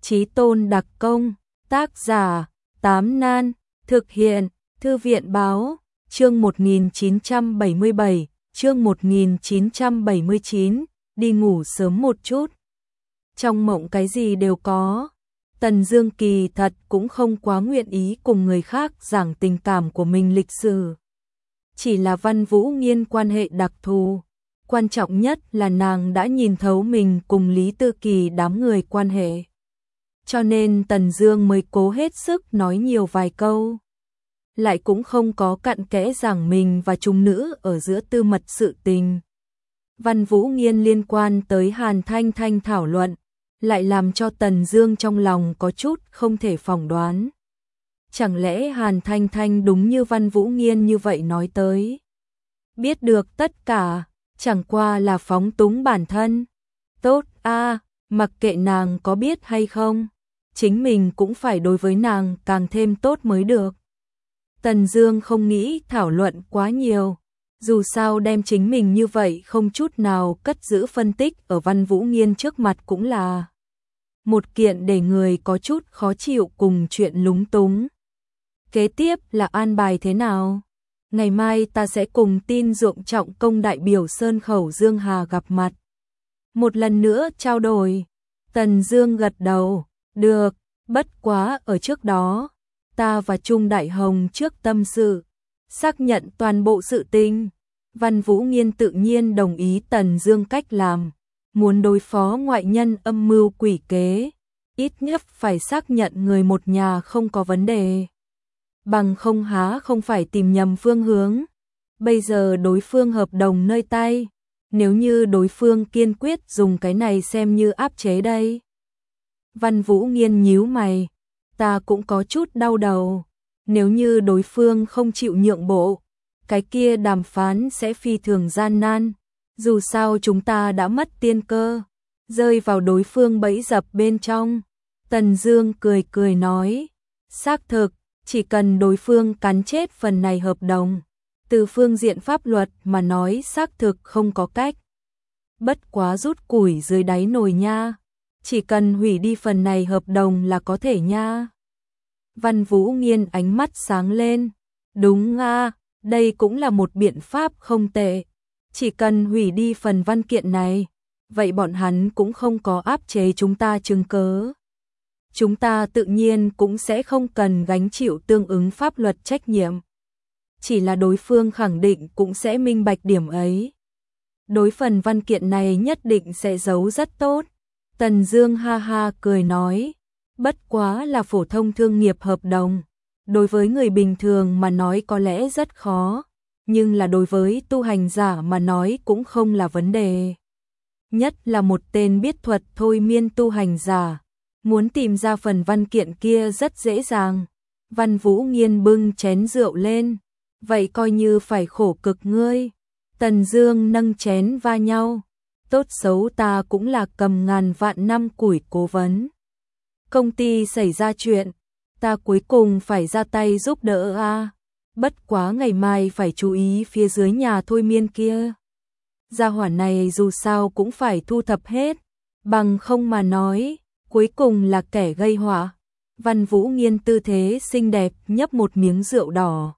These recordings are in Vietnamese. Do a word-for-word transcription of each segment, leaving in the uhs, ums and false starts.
Chí Tôn đặc công, tác giả, Tám Nan, thực hiện, Thư viện báo, chương một nghìn chín trăm bảy mươi bảy, chương một nghìn chín trăm bảy mươi chín, đi ngủ sớm một chút. Trong mộng cái gì đều có. Tần Dương kỳ thật cũng không quá nguyện ý cùng người khác giảng tình cảm của mình lịch sử. Chỉ là Văn Vũ Nghiên quan hệ đặc thù. Quan trọng nhất là nàng đã nhìn thấu mình cùng Lý Tư Kỳ đám người quan hệ. Cho nên Tần Dương mới cố hết sức nói nhiều vài câu. Lại cũng không có cặn kẽ giảng mình và chúng nữ ở giữa tư mật sự tình. Văn Vũ Nghiên liên quan tới Hàn Thanh Thanh thảo luận, lại làm cho Tần Dương trong lòng có chút không thể phỏng đoán. Chẳng lẽ Hàn Thanh Thanh đúng như Văn Vũ Nghiên như vậy nói tới? Biết được tất cả, chẳng qua là phóng túng bản thân. Tốt a, à, mặc kệ nàng có biết hay không, chính mình cũng phải đối với nàng càng thêm tốt mới được. Tần Dương không nghĩ thảo luận quá nhiều, dù sao đem chính mình như vậy không chút nào cất giữ phân tích ở Văn Vũ Nghiên trước mặt cũng là một kiện để người có chút khó chịu cùng chuyện lúng túng. Kế tiếp là an bài thế nào? Ngày mai ta sẽ cùng tin Dụng Trọng Công đại biểu Sơn Khẩu Dương Hà gặp mặt. Một lần nữa trao đổi. Tần Dương gật đầu, được, bất quá ở trước đó, ta và Trung Đại Hồng trước tâm sự, xác nhận toàn bộ sự tình. Văn Vũ Nghiên tự nhiên đồng ý Tần Dương cách làm, muốn đối phó ngoại nhân âm mưu quỷ kế, ít nhất phải xác nhận người một nhà không có vấn đề. Bằng không há không phải tìm nhầm phương hướng. Bây giờ đối phương hợp đồng nơi tay, nếu như đối phương kiên quyết dùng cái này xem như áp chế đây. Văn Vũ Nghiên nhíu mày, ta cũng có chút đau đầu, nếu như đối phương không chịu nhượng bộ, cái kia đàm phán sẽ phi thường gian nan, dù sao chúng ta đã mất tiên cơ, rơi vào đối phương bẫy dập bên trong. Tần Dương cười cười nói, xác thực, chỉ cần đối phương cắn chết phần này hợp đồng, từ phương diện pháp luật mà nói xác thực không có cách. Bất quá rút củi dưới đáy nồi nha, chỉ cần hủy đi phần này hợp đồng là có thể nha. Văn Vũ Nghiên ánh mắt sáng lên, đúng a, à, đây cũng là một biện pháp không tệ. Chỉ cần hủy đi phần văn kiện này, vậy bọn hắn cũng không có áp chế chúng ta chứng cớ. Chúng ta tự nhiên cũng sẽ không cần gánh chịu tương ứng pháp luật trách nhiệm. Chỉ là đối phương khẳng định cũng sẽ minh bạch điểm ấy. Đối phần văn kiện này nhất định sẽ giấu rất tốt. Tần Dương ha ha cười nói, bất quá là phổ thông thương nghiệp hợp đồng. Đối với người bình thường mà nói có lẽ rất khó, nhưng là đối với tu hành giả mà nói cũng không là vấn đề. Nhất là một tên biết thuật thôi miên tu hành giả, muốn tìm ra phần văn kiện kia rất dễ dàng. Văn Vũ Nghiên bưng chén rượu lên, vậy coi như phải khổ cực ngươi. Tần Dương nâng chén va nhau, tốt xấu ta cũng là cầm ngàn vạn năm củi cố vấn. Công ty xảy ra chuyện, ta cuối cùng phải ra tay giúp đỡ a. À. Bất quá ngày mai phải chú ý phía dưới nhà thôi miên kia. Gia hỏa này dù sao cũng phải thu thập hết, bằng không mà nói, cuối cùng là kẻ gây họa. Văn Vũ Nghiên tư thế xinh đẹp nhấp một miếng rượu đỏ,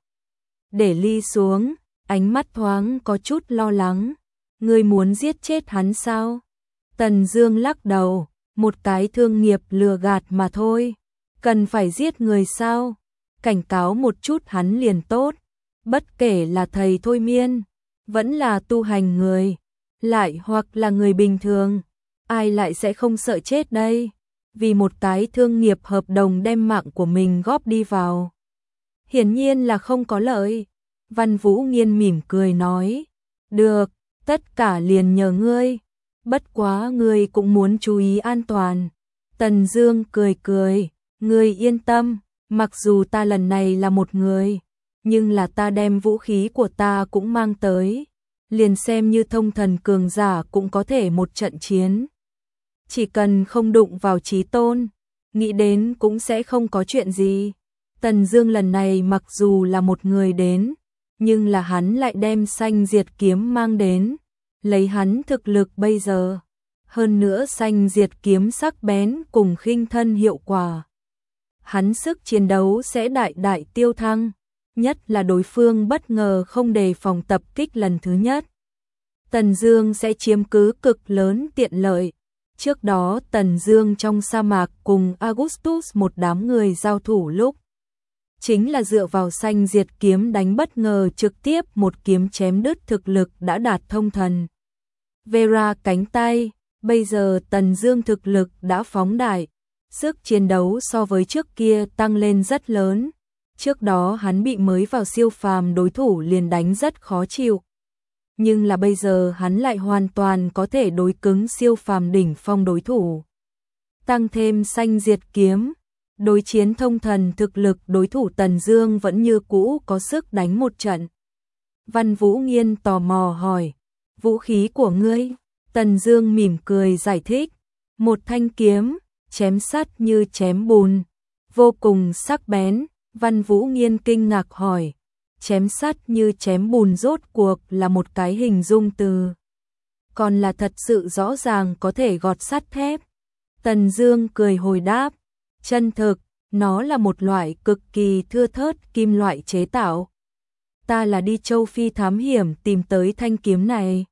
để ly xuống, ánh mắt thoáng có chút lo lắng. Ngươi muốn giết chết hắn sao? Tần Dương lắc đầu, một cái thương nghiệp lừa gạt mà thôi, cần phải giết người sao? Cảnh cáo một chút hắn liền tốt. Bất kể là thầy thôi miên, vẫn là tu hành người, lại hoặc là người bình thường, ai lại sẽ không sợ chết đây? Vì một cái thương nghiệp hợp đồng đem mạng của mình góp đi vào, hiển nhiên là không có lợi. Văn Vũ Nghiên mỉm cười nói, được, tất cả liền nhờ ngươi, bất quá ngươi cũng muốn chú ý an toàn. Tần Dương cười cười, ngươi yên tâm, mặc dù ta lần này là một người, nhưng là ta đem vũ khí của ta cũng mang tới, liền xem như thông thần cường giả cũng có thể một trận chiến. Chỉ cần không đụng vào Chí Tôn, nghĩ đến cũng sẽ không có chuyện gì. Tần Dương lần này mặc dù là một người đến, nhưng là hắn lại đem Sanh Diệt kiếm mang đến, lấy hắn thực lực bây giờ, Hơn nữa sanh diệt kiếm sắc bén cùng khinh thân hiệu quả. Hắn sức chiến đấu sẽ đại đại tiêu thăng, nhất là đối phương bất ngờ không đề phòng tập kích lần thứ nhất. Tần Dương sẽ chiếm cứ cực lớn tiện lợi. Trước đó Tần Dương trong sa mạc cùng Augustus một đám người giao thủ lúc, chính là dựa vào sanh diệt kiếm đánh bất ngờ trực tiếp một kiếm chém đứt thực lực đã đạt thông thần. Vera cánh tay, bây giờ Tần Dương thực lực đã phóng đại, sức chiến đấu so với trước kia tăng lên rất lớn. Trước đó hắn bị mới vào siêu phàm đối thủ liền đánh rất khó chịu. Nhưng là bây giờ hắn lại hoàn toàn có thể đối cứng siêu phàm đỉnh phong đối thủ. Tăng thêm sanh diệt kiếm, đối chiến thông thần thực lực đối thủ Tần Dương vẫn như cũ có sức đánh một trận. Văn Vũ Nghiên tò mò hỏi, vũ khí của ngươi? Tần Dương mỉm cười giải thích, một thanh kiếm, chém sắt như chém bùn, vô cùng sắc bén. Văn Vũ Nghiên kinh ngạc hỏi, chém sắt như chém bùn rốt cuộc là một cái hình dung từ, còn là thật sự rõ ràng có thể gọt sắt thép? Tần Dương cười hồi đáp, chân thực, nó là một loại cực kỳ thưa thớt kim loại chế tạo. Ta là đi châu Phi thám hiểm tìm tới thanh kiếm này.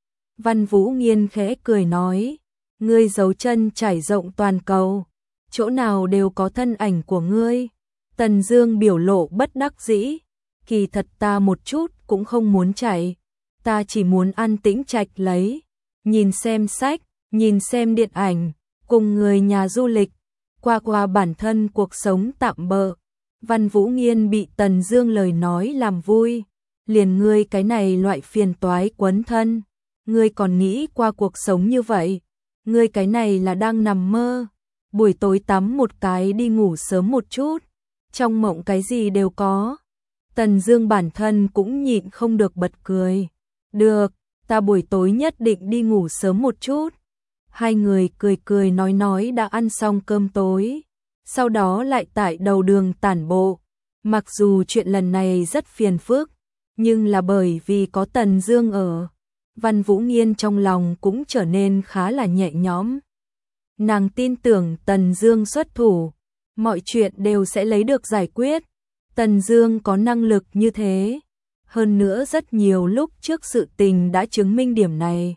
Văn Vũ Nghiên khẽ cười nói, ngươi giấu chân trải rộng toàn cầu, chỗ nào đều có thân ảnh của ngươi. Tần Dương biểu lộ bất đắc dĩ, kỳ thật ta một chút cũng không muốn chạy, ta chỉ muốn an tĩnh trạch lấy, nhìn xem sách, nhìn xem điện ảnh, cùng người nhà du lịch, qua qua bản thân cuộc sống tạm bợ. Văn Vũ Nghiên bị Tần Dương lời nói làm vui, liền ngươi cái này loại phiền toái quấn thân, ngươi còn nghĩ qua cuộc sống như vậy, ngươi cái này là đang nằm mơ, buổi tối tắm một cái đi ngủ sớm một chút, trong mộng cái gì đều có. Tần Dương bản thân cũng nhịn không được bật cười, được, ta buổi tối nhất định đi ngủ sớm một chút. Hai người cười cười nói nói đã ăn xong cơm tối, sau đó lại tại đầu đường tản bộ. Mặc dù chuyện lần này rất phiền phức, nhưng là bởi vì có Tần Dương ở, Văn Vũ Nghiên trong lòng cũng trở nên khá là nhẹ nhõm. Nàng tin tưởng Tần Dương xuất thủ, mọi chuyện đều sẽ lấy được giải quyết. Tần Dương có năng lực như thế, hơn nữa rất nhiều lúc trước sự tình đã chứng minh điểm này.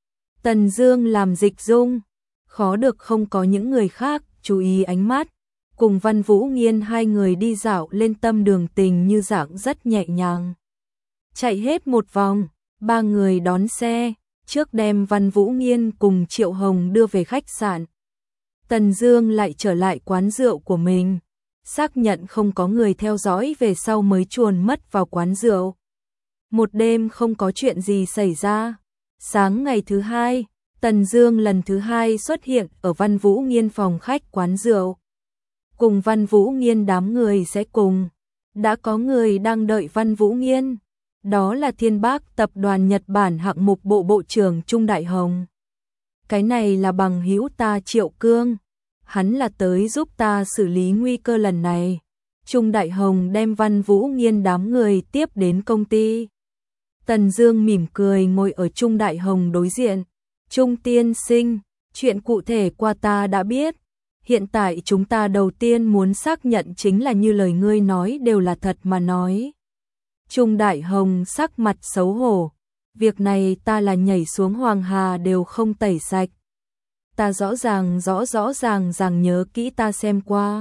Tần Dương làm dịch dung, khó được không có những người khác chú ý ánh mắt. Cùng Văn Vũ Nghiên hai người đi dạo lên tâm đường tình như dạng rất nhẹ nhàng. Chạy hết một vòng, ba người đón xe, trước đem Văn Vũ Nghiên cùng Triệu Hồng đưa về khách sạn. Tần Dương lại trở lại quán rượu của mình, xác nhận không có người theo dõi về sau mới chuồn mất vào quán rượu. Một đêm không có chuyện gì xảy ra. Sáng ngày thứ hai, Tần Dương lần thứ hai xuất hiện ở Văn Vũ Nghiên phòng khách quán rượu. Cùng Văn Vũ Nghiên đám người sẽ cùng. Đã có người đang đợi Văn Vũ Nghiên. Đó là Thiên Bác tập đoàn Nhật Bản hạng mục bộ bộ trưởng Trung Đại Hồng. Cái này là bằng hữu ta Triệu Cương. Hắn là tới giúp ta xử lý nguy cơ lần này. Trung Đại Hồng đem Văn Vũ Nghiên đám người tiếp đến công ty. Tần Dương mỉm cười ngồi ở Trung Đại Hồng đối diện. Trung tiên sinh, chuyện cụ thể qua ta đã biết. Hiện tại chúng ta đầu tiên muốn xác nhận chính là như lời ngươi nói đều là thật mà nói. Trung Đại Hồng sắc mặt xấu hổ. Việc này ta là nhảy xuống Hoàng Hà đều không tẩy sạch. Ta rõ ràng rõ rõ ràng ràng nhớ kỹ ta xem qua.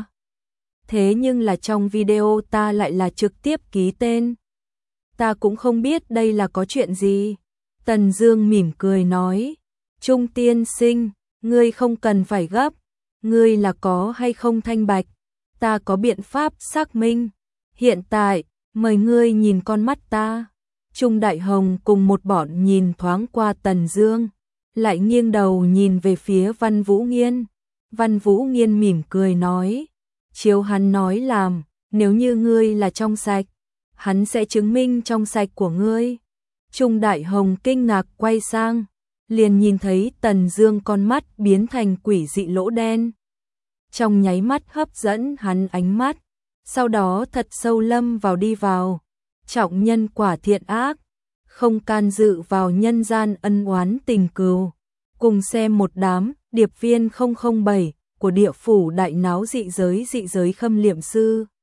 Thế nhưng là trong video ta lại là trực tiếp ký tên. Ta cũng không biết đây là có chuyện gì. Tần Dương mỉm cười nói, Trung tiên sinh, ngươi không cần phải gấp, ngươi là có hay không thanh bạch, ta có biện pháp xác minh. Hiện tại, mời ngươi nhìn con mắt ta. Trung Đại Hồng cùng một bọn nhìn thoáng qua Tần Dương, lại nghiêng đầu nhìn về phía Văn Vũ Nghiên. Văn Vũ Nghiên mỉm cười nói, chiếu hắn nói làm, nếu như ngươi là trong sạch, hắn sẽ chứng minh trong sạch của ngươi. Trung Đại Hồng kinh ngạc quay sang, liền nhìn thấy Tần Dương con mắt biến thành quỷ dị lỗ đen. Trong nháy mắt hấp dẫn hắn ánh mắt, sau đó thật sâu lâm vào đi vào. Trọng nhân quả thiện ác, không can dự vào nhân gian ân oán tình cừu. Cùng xem một đám điệp viên không không bảy của địa phủ đại náo dị giới dị giới khâm liệm sư.